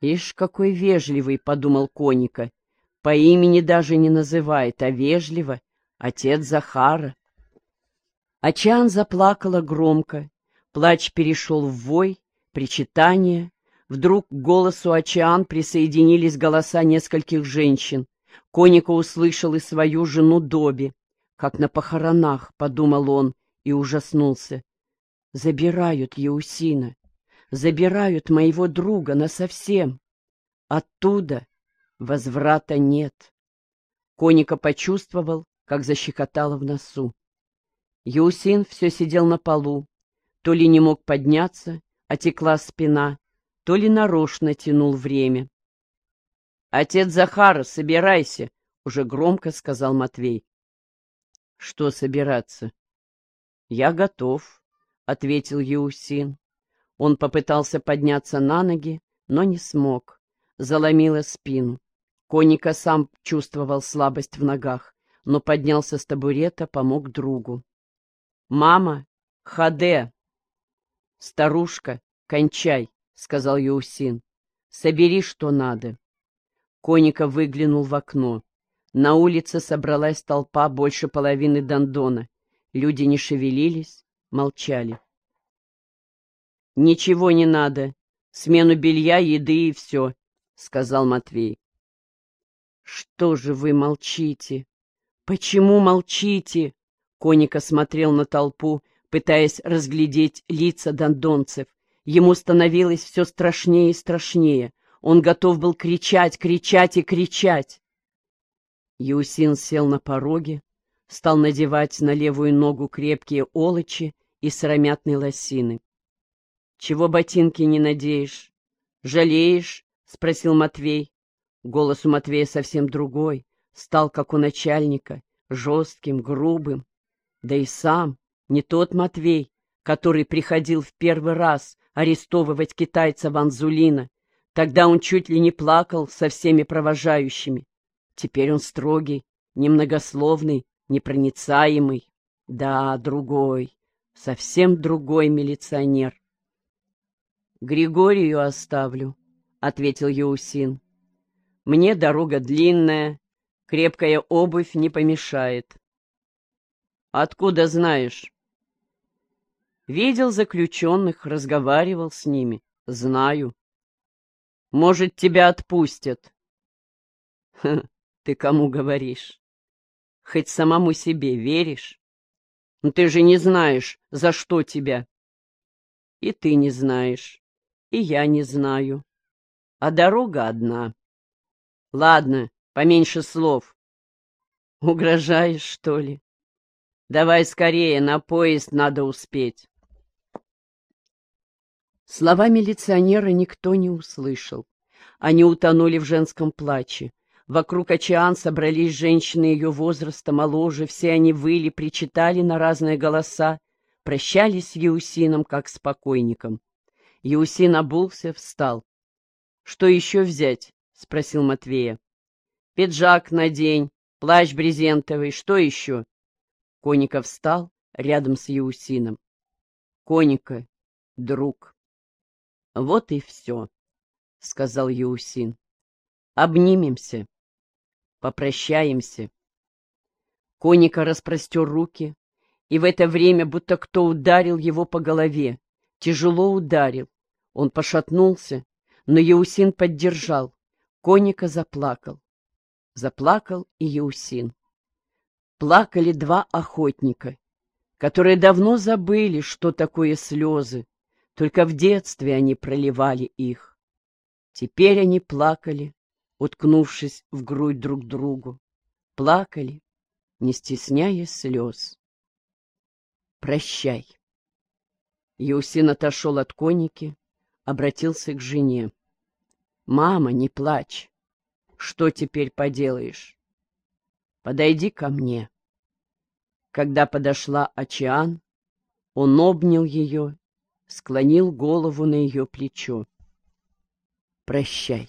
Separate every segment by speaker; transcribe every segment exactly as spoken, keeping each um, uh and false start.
Speaker 1: «Ишь, какой вежливый!» — подумал Коника. «По имени даже не называет, а вежливо. Отец Захара». Ачиан заплакала громко. Плач перешел в вой, причитание. Вдруг к голосу Ачиан присоединились голоса нескольких женщин. Коника услышал и свою жену Доби. «Как на похоронах», — подумал он и ужаснулся. «Забирают Еусина, забирают моего друга насовсем. Оттуда возврата нет». Коника почувствовал, как защекотало в носу. Еусин все сидел на полу, то ли не мог подняться, отекла спина, то ли нарочно тянул время. «Отец Захара, собирайся!» — уже громко сказал Матвей. «Что собираться?» «Я готов», — ответил Еусин. Он попытался подняться на ноги, но не смог. Заломило спину. Коника сам чувствовал слабость в ногах, но поднялся с табурета, помог другу. «Мама, ходе!» «Старушка, кончай!» — сказал Еусин. «Собери, что надо». Коника выглянул в окно. На улице собралась толпа больше половины Дондона. Люди не шевелились, молчали. «Ничего не надо. Смену белья, еды и все», — сказал Матвей. «Что же вы молчите? Почему молчите?» Коника смотрел на толпу, пытаясь разглядеть лица дондонцев. Ему становилось все страшнее и страшнее. Он готов был кричать, кричать и кричать. Еусин сел на пороге, стал надевать на левую ногу крепкие олочи и сыромятные лосины. — Чего ботинки не надеешь? Жалеешь? — спросил Матвей. Голос у Матвея совсем другой, стал, как у начальника, жестким, грубым. Да и сам не тот Матвей, который приходил в первый раз арестовывать китайца Ванзулина. Тогда он чуть ли не плакал со всеми провожающими. Теперь он строгий, немногословный, непроницаемый. Да, другой, совсем другой милиционер. «Григорию оставлю», — ответил Еусин. «Мне дорога длинная, крепкая обувь не помешает». «Откуда знаешь?» «Видел заключенных, разговаривал с ними. Знаю». «Может, тебя отпустят?» «Ха, ты кому говоришь? Хоть самому себе веришь? Но ты же не знаешь, за что тебя». «И ты не знаешь, и я не знаю. А дорога одна. Ладно, поменьше слов. Угрожаешь, что ли? Давай скорее, на поезд надо успеть». Слова милиционера никто не услышал. Они утонули в женском плаче. Вокруг Ачиан собрались женщины ее возраста, моложе, все они выли, причитали на разные голоса, прощались с Еусином, как с покойником. Еусин обулся, встал. — Что еще взять? — спросил Матвея. — Пиджак надень, плащ брезентовый, что еще? Коника встал рядом с Еусином. — Коника, друг. — Вот и все, — сказал Еусин. — Обнимемся, попрощаемся. Коника распростер руки, и в это время будто кто ударил его по голове, тяжело ударил. Он пошатнулся, но Еусин поддержал. Коника заплакал. Заплакал и Еусин. Плакали два охотника, которые давно забыли, что такое слезы. Только в детстве они проливали их. Теперь они плакали, уткнувшись в грудь друг другу. Плакали, не стесняя слез. «Прощай». Еусин отошел от Коники, обратился к жене. «Мама, не плачь. Что теперь поделаешь? Подойди ко мне». Когда подошла Ачиан, он обнял ее, склонил голову на ее плечо. «Прощай».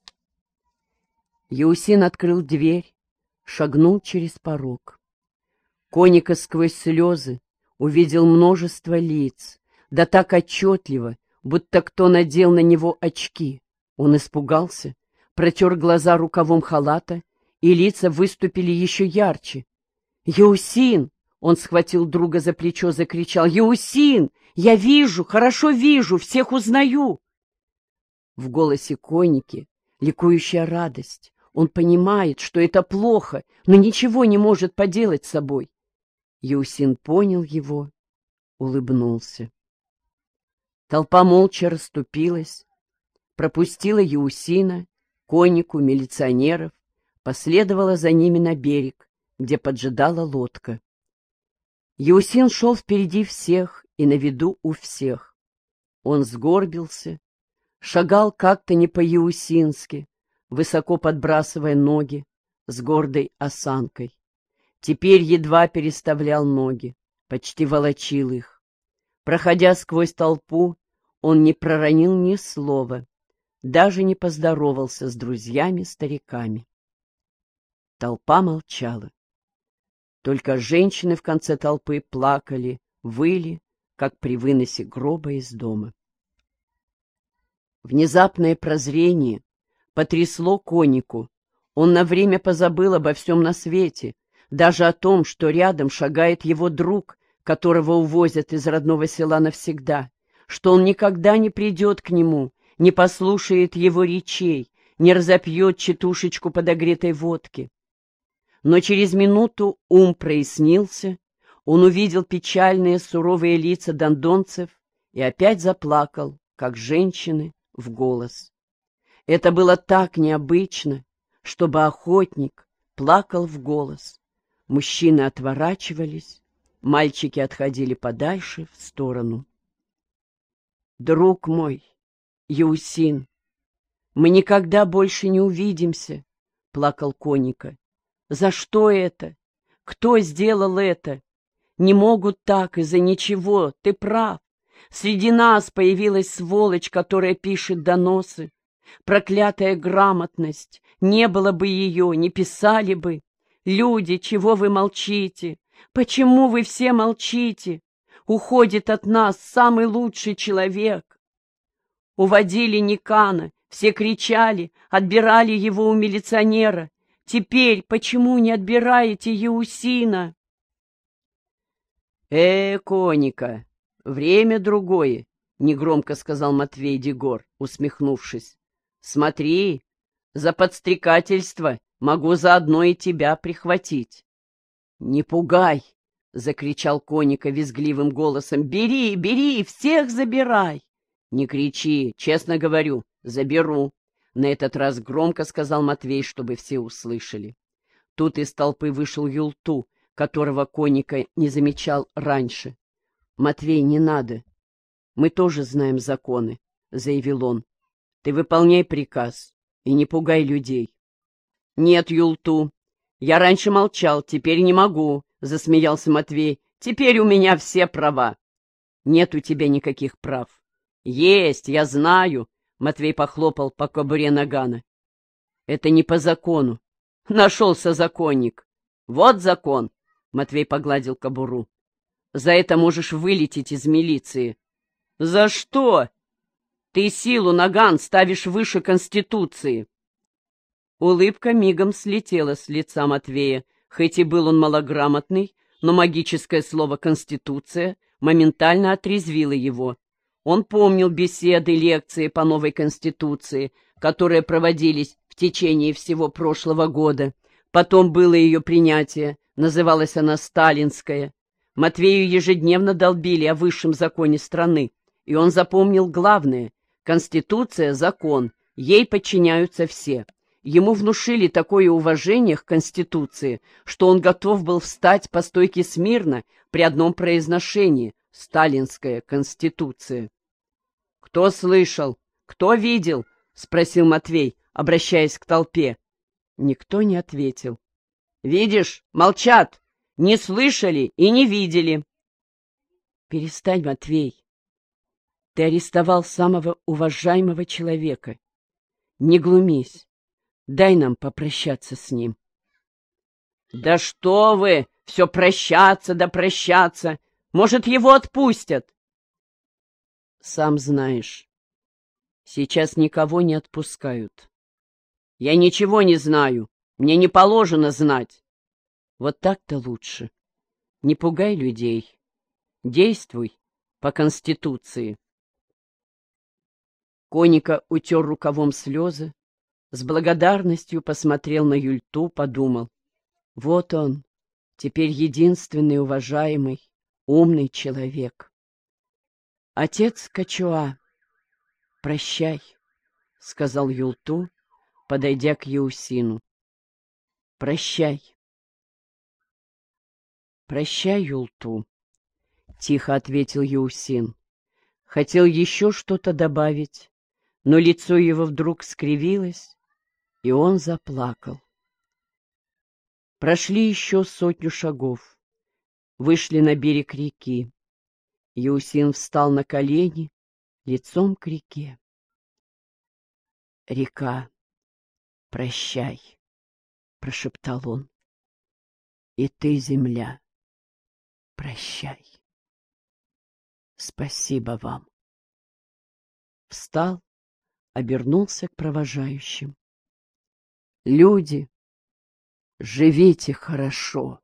Speaker 1: Еусин открыл дверь, шагнул через порог. Коника сквозь слезы увидел множество лиц, да так отчетливо, будто кто надел на него очки. Он испугался, протер глаза рукавом халата, и лица выступили еще ярче. «Еусин!» — он схватил друга за плечо, закричал. «Еусин! Я вижу, хорошо вижу, всех узнаю!» В голосе Коники ликующая радость. Он понимает, что это плохо, но ничего не может поделать с собой. Еусин понял его, улыбнулся. Толпа молча расступилась, пропустила Еусина, Конику, милиционеров, последовала за ними на берег, где поджидала лодка. Еусин шел впереди всех и на виду у всех. Он сгорбился, шагал как-то не по-еусински, высоко подбрасывая ноги, с гордой осанкой. Теперь едва переставлял ноги, почти волочил их. Проходя сквозь толпу, он не проронил ни слова, даже не поздоровался с друзьями-стариками. Толпа молчала. Только женщины в конце толпы плакали, выли, как при выносе гроба из дома. Внезапное прозрение потрясло Конику. Он на время позабыл обо всем на свете, даже о том, что рядом шагает его друг, которого увозят из родного села навсегда, что он никогда не придет к нему, не послушает его речей, не разопьет читушечку подогретой водки. Но через минуту ум прояснился, он увидел печальные суровые лица дондонцев и опять заплакал, как женщины, в голос. Это было так необычно, чтобы охотник плакал в голос. Мужчины отворачивались, мальчики отходили подальше, в сторону. «Друг мой, Еусин, мы никогда больше не увидимся», — плакал Коника. «За что это? Кто сделал это? Не могут так из-за ничего, ты прав. Среди нас появилась сволочь, которая пишет доносы. Проклятая грамотность, не было бы ее, не писали бы. Люди, чего вы молчите? Почему вы все молчите? Уходит от нас самый лучший человек». Уводили Никана, все кричали, отбирали его у милиционера. Теперь почему не отбираете Еусина? «Э, Коника, время другое», — негромко сказал Матвей Дегор, усмехнувшись. «Смотри, за подстрекательство могу заодно и тебя прихватить». «Не пугай», — закричал Коника визгливым голосом. «Бери, бери, всех забирай». «Не кричи, честно говорю, заберу», — на этот раз громко сказал Матвей, чтобы все услышали. Тут из толпы вышел Юлту, которого Коника не замечал раньше. «Матвей, не надо. Мы тоже знаем законы», — заявил он. «Ты выполняй приказ и не пугай людей». «Нет, Юлту, я раньше молчал, теперь не могу», — засмеялся Матвей. «Теперь у меня все права». «Нет у тебя никаких прав». «Есть, я знаю», — Матвей похлопал по кобуре нагана. «Это не по закону. Нашелся законник». «Вот закон», — Матвей погладил кобуру. «За это можешь вылететь из милиции». «За что? Ты силу, наган, ставишь выше Конституции». Улыбка мигом слетела с лица Матвея. Хоть и был он малограмотный, но магическое слово «Конституция» моментально отрезвило его. Он помнил беседы, лекции по новой Конституции, которые проводились в течение всего прошлого года. Потом было ее принятие, называлась она «Сталинская». Матвею ежедневно долбили о высшем законе страны, и он запомнил главное — Конституция — закон, ей подчиняются все. Ему внушили такое уважение к Конституции, что он готов был встать по стойке смирно при одном произношении — «Сталинская Конституция». «Кто слышал? Кто видел?» — спросил Матвей, обращаясь к толпе. Никто не ответил. «Видишь, молчат, не слышали и не видели». «Перестань, Матвей. Ты арестовал самого уважаемого человека. Не глумись. Дай нам попрощаться с ним». «Да что вы! Все прощаться да прощаться! Может, его отпустят?» «Сам знаешь, Сейчас никого не отпускают. Я ничего не знаю. Мне не положено знать. Вот так-то лучше. Не пугай людей. Действуй по Конституции. Коника утер рукавом слезы, с благодарностью посмотрел на Юльту, подумал. Вот он, теперь единственный уважаемый, умный человек. Отец Качуа, прощай, — сказал Юлту, подойдя к Яусину. Прощай. Прощай, Юлту, — тихо ответил Яусин. Хотел еще что-то добавить, но лицо его вдруг скривилось, и он заплакал. Прошли еще сотню шагов, вышли на берег реки. Яусин встал на колени, лицом к реке. «Река, прощай», — прошептал он. «И ты, земля, прощай. Спасибо вам». Встал, обернулся к провожающим. «Люди, живите хорошо».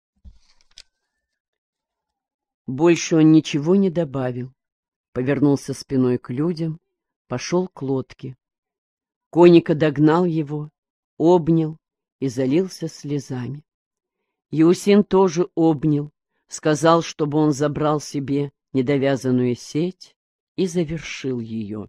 Speaker 1: Больше он ничего не добавил. Повернулся спиной к людям, пошел к лодке. Коника догнал его, обнял и залился слезами. Яусин тоже обнял, сказал, чтобы он забрал себе недовязанную сеть и завершил ее.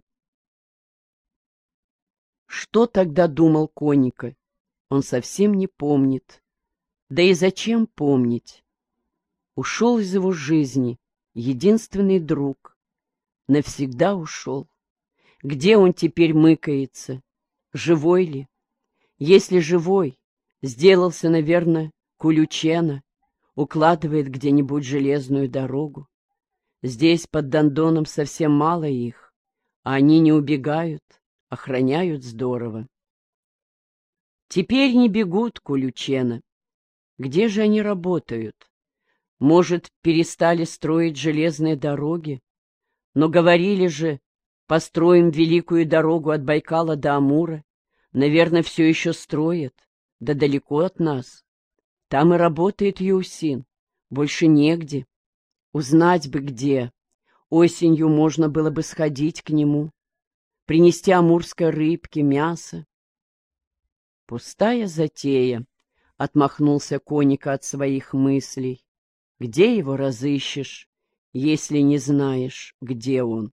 Speaker 1: Что тогда думал Коника, он совсем не помнит. Да и зачем помнить? Ушел из его жизни единственный друг. Навсегда ушел. Где он теперь мыкается? Живой ли? Если живой, сделался, наверное, Кулючена, укладывает где-нибудь железную дорогу. Здесь под Дондоном совсем мало их, а они не убегают, охраняют здорово. Теперь не бегут Кулючена. Где же они работают? Может, перестали строить железные дороги? Но говорили же, построим великую дорогу от Байкала до Амура. Наверное, все еще строят, да далеко от нас. Там и работает Яусин, больше негде. Узнать бы где. Осенью можно было бы сходить к нему, принести амурской рыбки, мясо. Пустая затея, — отмахнулся Коника от своих мыслей. Где его разыщешь, если не знаешь, где он?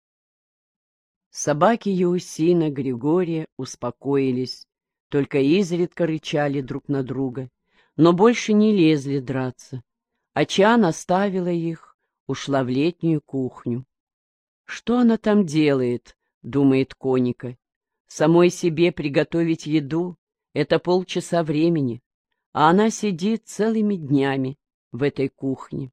Speaker 1: Собаки Яусина, Григория успокоились, только изредка рычали друг на друга, но больше не лезли драться. Ачан оставила их, ушла в летнюю кухню. Что она там делает, думает Коника. Самой себе приготовить еду — это полчаса времени, а она сидит целыми днями в этой кухне.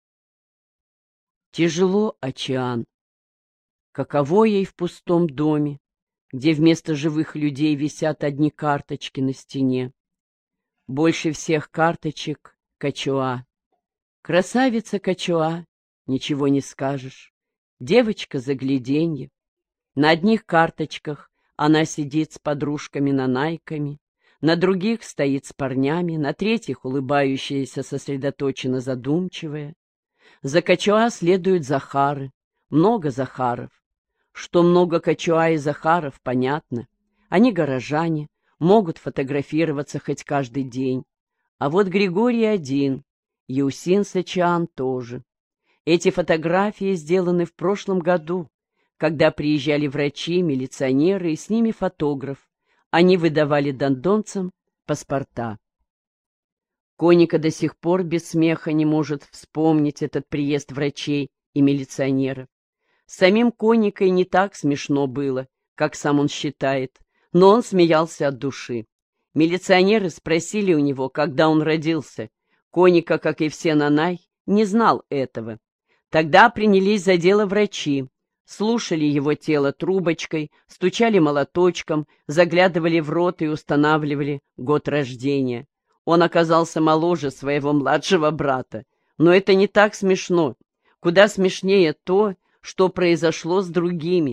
Speaker 1: Тяжело Ачан. Каково ей в пустом доме, где вместо живых людей висят одни карточки на стене. Больше всех карточек — Качуа. Красавица Качуа, ничего не скажешь. Девочка загляденье. На одних карточках она сидит с подружками-нанайками, на других стоит с парнями, на третьих улыбающаяся, сосредоточенно задумчивая. За Качуа следуют Захары, много Захаров. Что много Качуа и Захаров, понятно. Они горожане, могут фотографироваться хоть каждый день. А вот Григорий один, Яусин с Ачан тоже. Эти фотографии сделаны в прошлом году, когда приезжали врачи, милиционеры и с ними фотограф. Они выдавали дондонцам паспорта. Коника до сих пор без смеха не может вспомнить этот приезд врачей и милиционеров. Самим Коникой не так смешно было, как сам он считает, но он смеялся от души. Милиционеры спросили у него, когда он родился. Коника, как и все нанай, не знал этого. Тогда принялись за дело врачи. Слушали его тело трубочкой, стучали молоточком, заглядывали в рот и устанавливали год рождения. Он оказался моложе своего младшего брата. Но это не так смешно. Куда смешнее то, что произошло с другими.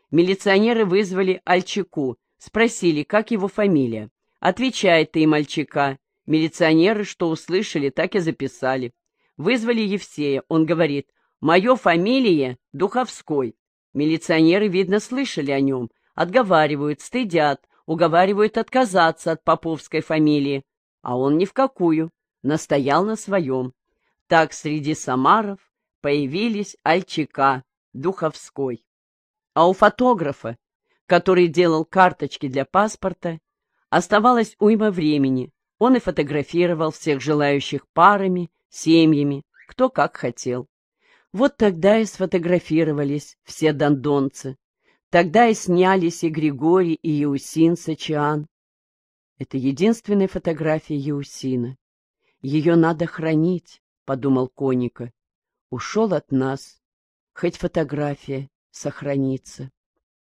Speaker 1: Милиционеры вызвали Альчику, спросили, как его фамилия. Отвечает им Альчика. Милиционеры, что услышали, так и записали. Вызвали Евсея, он говорит: «Мое фамилия Духовской». Милиционеры, видно, слышали о нем, отговаривают, стыдят, уговаривают отказаться от поповской фамилии. А он ни в какую, настоял на своем. Так среди самаров появились Альчика, Духовской. А у фотографа, который делал карточки для паспорта, оставалось уйма времени. Он и фотографировал всех желающих парами, семьями, кто как хотел. Вот тогда и сфотографировались все дондонцы. Тогда и снялись и Григорий, и Еусин Сачиан. Это единственная фотография Еусина. Ее надо хранить, — подумал Коника. Ушел от нас, хоть фотография сохранится.